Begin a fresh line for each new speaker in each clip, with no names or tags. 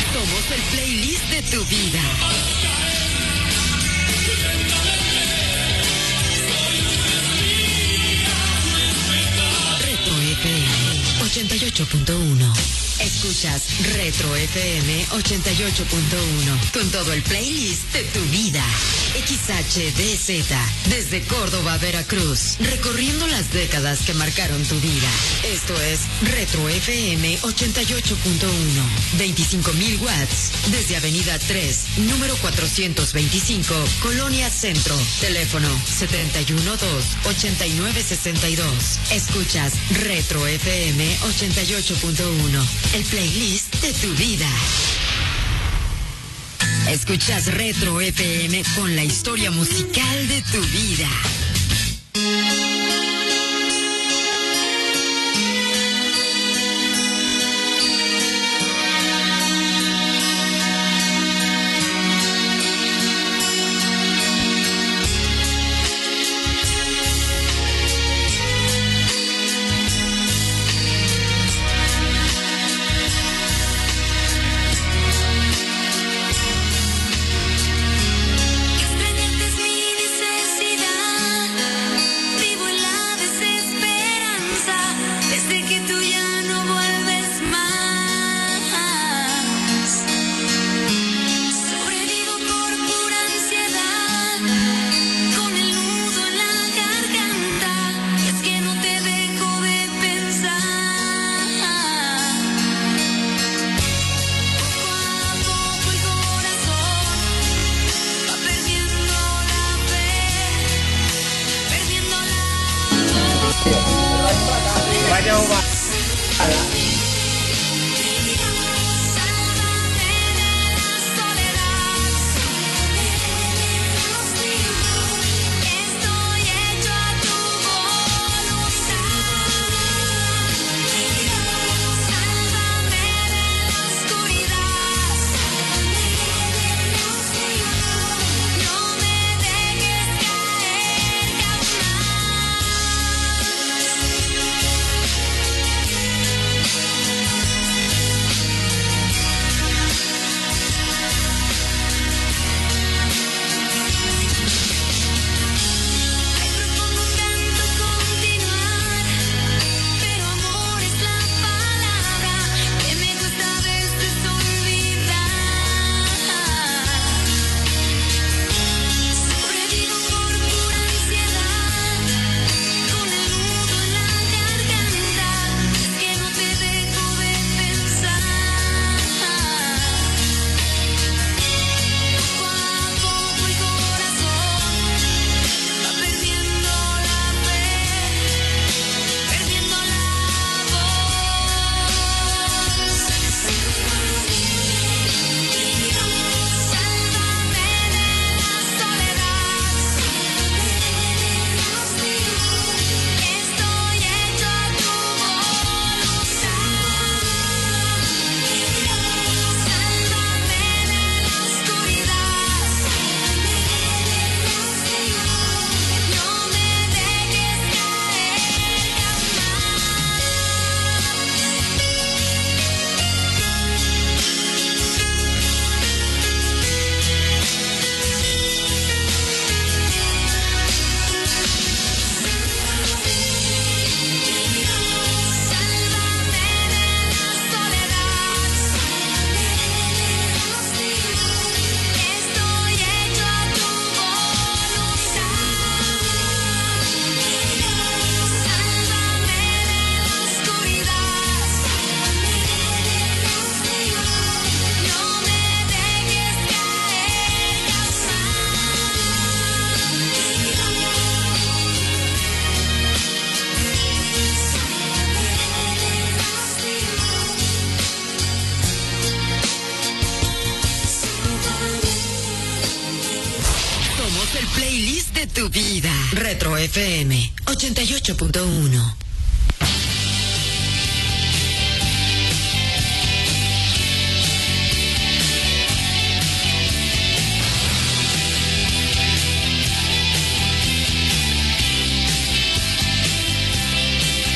Somos el playlist de tu vida. Retro FM 88.1. Escuchas Retro FM 88.1 con todo el playlist de tu vida. XHDZ, desde Córdoba, Veracruz, recorriendo las décadas que marcaron tu vida. Esto es Retro FM 88.1, 25.000 watts, desde Avenida 3, número 425, Colonia Centro. Teléfono 712-8962. Escuchas Retro FM 88.1, el playlist de tu vida. Escuchas Retro FM con la historia musical de tu vida. Tu vida. Retro FM 88.1.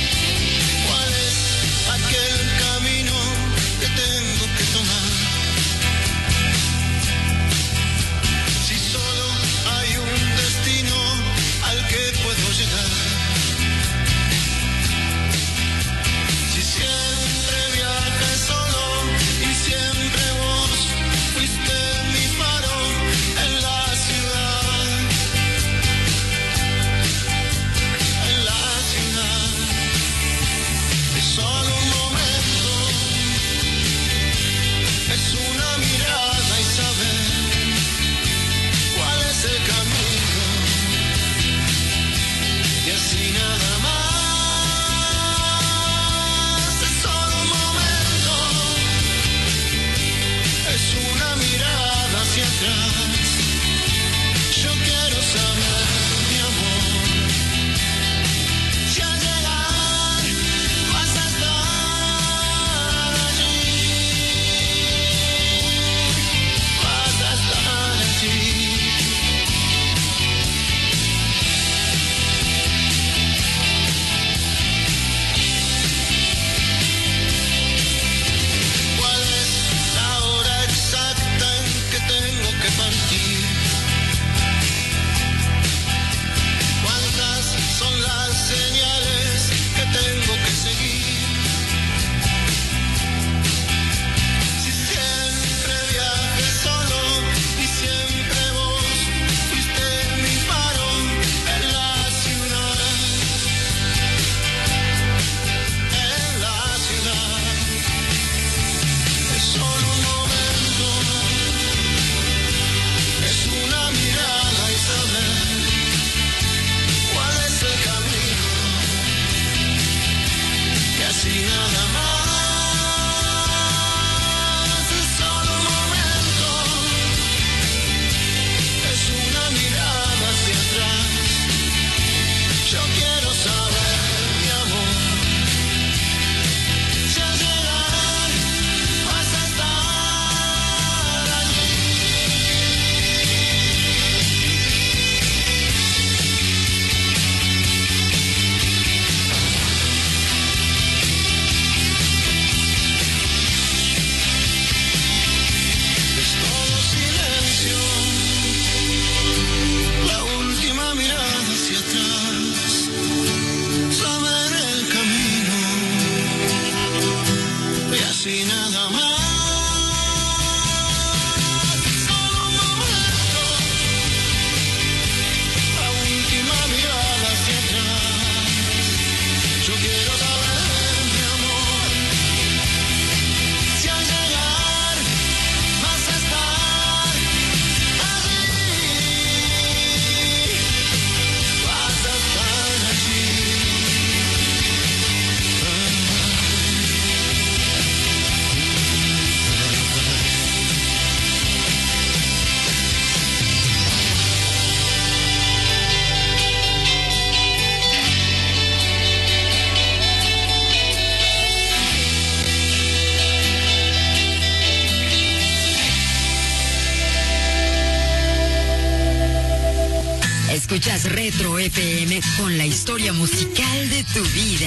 ¿Cuál es aquel camino que tengo que tomar
Escuchas Retro FM con la historia musical de tu vida.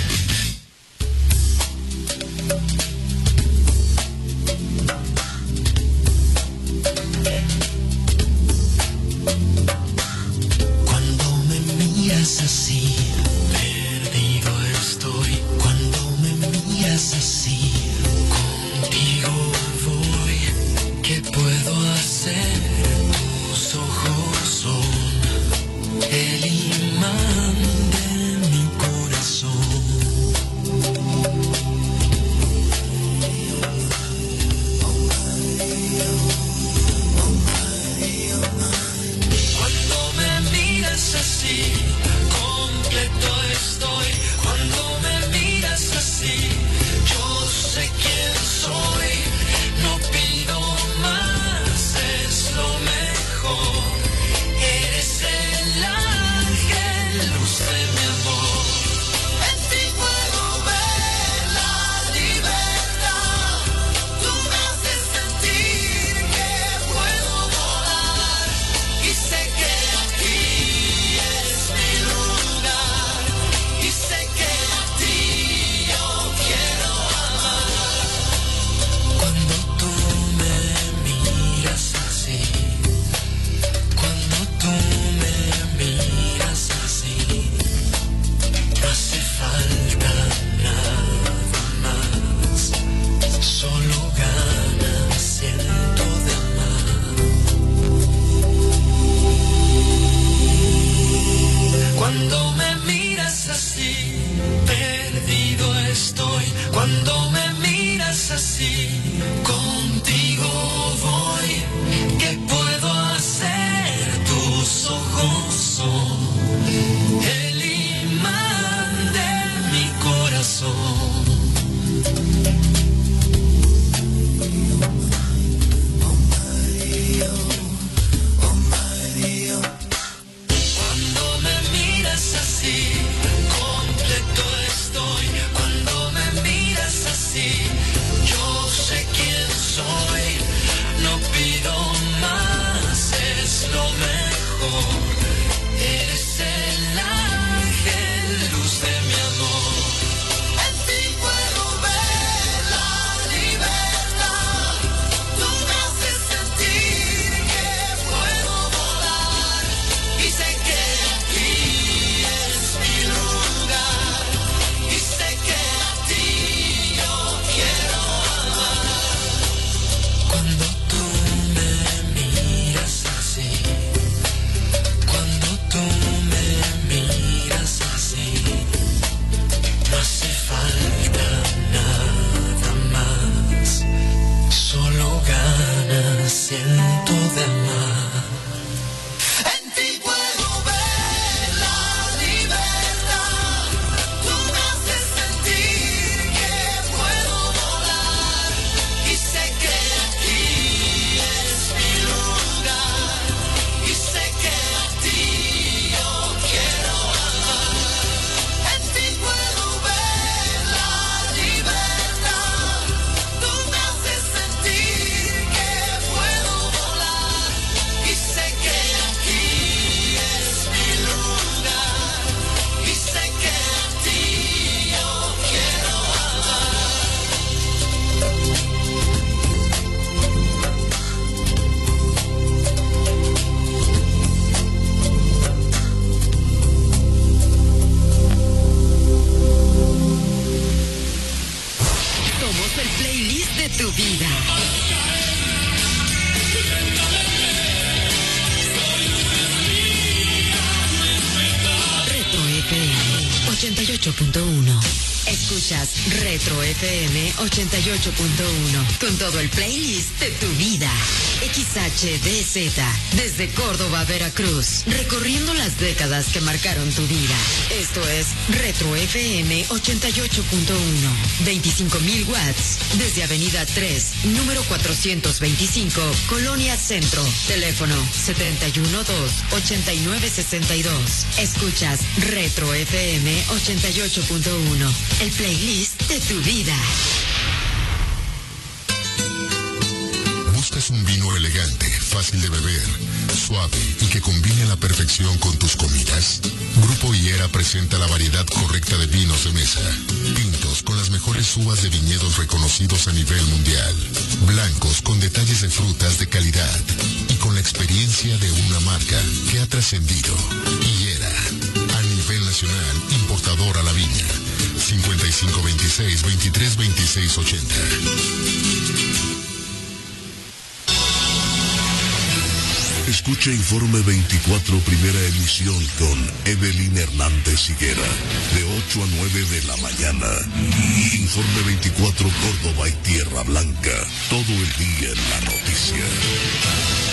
Cuando me miras así, perdido estoy. Cuando me miras así, contigo voy. ¿Qué puedo hacer? Tus ojos son el imán de mi corazón. Cuando me miras así, completo estoy. Cuando me miras así, yo sé quién soy. No pido más, es lo mejor. Eres el ángel, luz de mi amor. En ti puedo ver la libertad. Tú me haces sentir que puedo volar. Y sé que aquí es mi lugar. Y sé que a ti yo quiero amar. Cuando tú me miras así, cuando tú me miras así, no hace falta nada más, solo ganas siento de amar. Cuando me miras así, perdido estoy. Cuando me miras así, contigo voy. ¿Qué puedo hacer? Tus ojos son el imán de mi corazón. Cuando me miras así, completo estoy. Cuando me miras así, yo sé quién soy. No pido más, es lo mejor. Eres el ángel, luz de mi amor. En ti puedo ver la libertad. Tú me haces sentir que puedo volar. Y sé que aquí es mi lugar. Y sé que a ti yo quiero amar. Cuando tú me miras así, cuando tú me miras así, no hace falta nada más, solo ganas siento de amar. En ti puedo ver la libertad. Tú me haces sentir que puedo volar. Y sé que aquí es mi lugar. Y sé que a ti yo quiero amar. En ti puedo ver la libertad. Tú me haces sentir que puedo volar. Y sé que aquí es mi lugar. Y sé que a ti yo quiero amar.
Somos el playlist de tu vida. Retro FM 88.1. Escuchas Retro FM 88.1 con todo el playlist de tu vida. XHDZ desde Córdoba, Veracruz, recorriendo las décadas que marcaron tu vida. Esto es Retro FM 88.1, 25.000 watts desde Avenida 3, número 425, Colonia Centro. Teléfono 712-8962. Escuchas Retro FM 88.1, el playlist de tu vida.
¿Buscas ¿Buscas un vino elegante, fácil de beber, suave y que combine a la perfección con tus comidas? Grupo Higuera presenta la variedad correcta de vinos de mesa. Tintos con las mejores uvas de viñedos reconocidos a nivel mundial. Blancos con detalles de frutas de calidad y con la experiencia de una marca que ha trascendido. Higuera, a nivel nacional, importador a la viña. 5526-232680.
Escucha Informe 24, primera emisión con Evelyn Hernández Higuera, de 8 a 9 de la mañana. Informe 24, Córdoba y Tierra Blanca, todo el día en la noticia.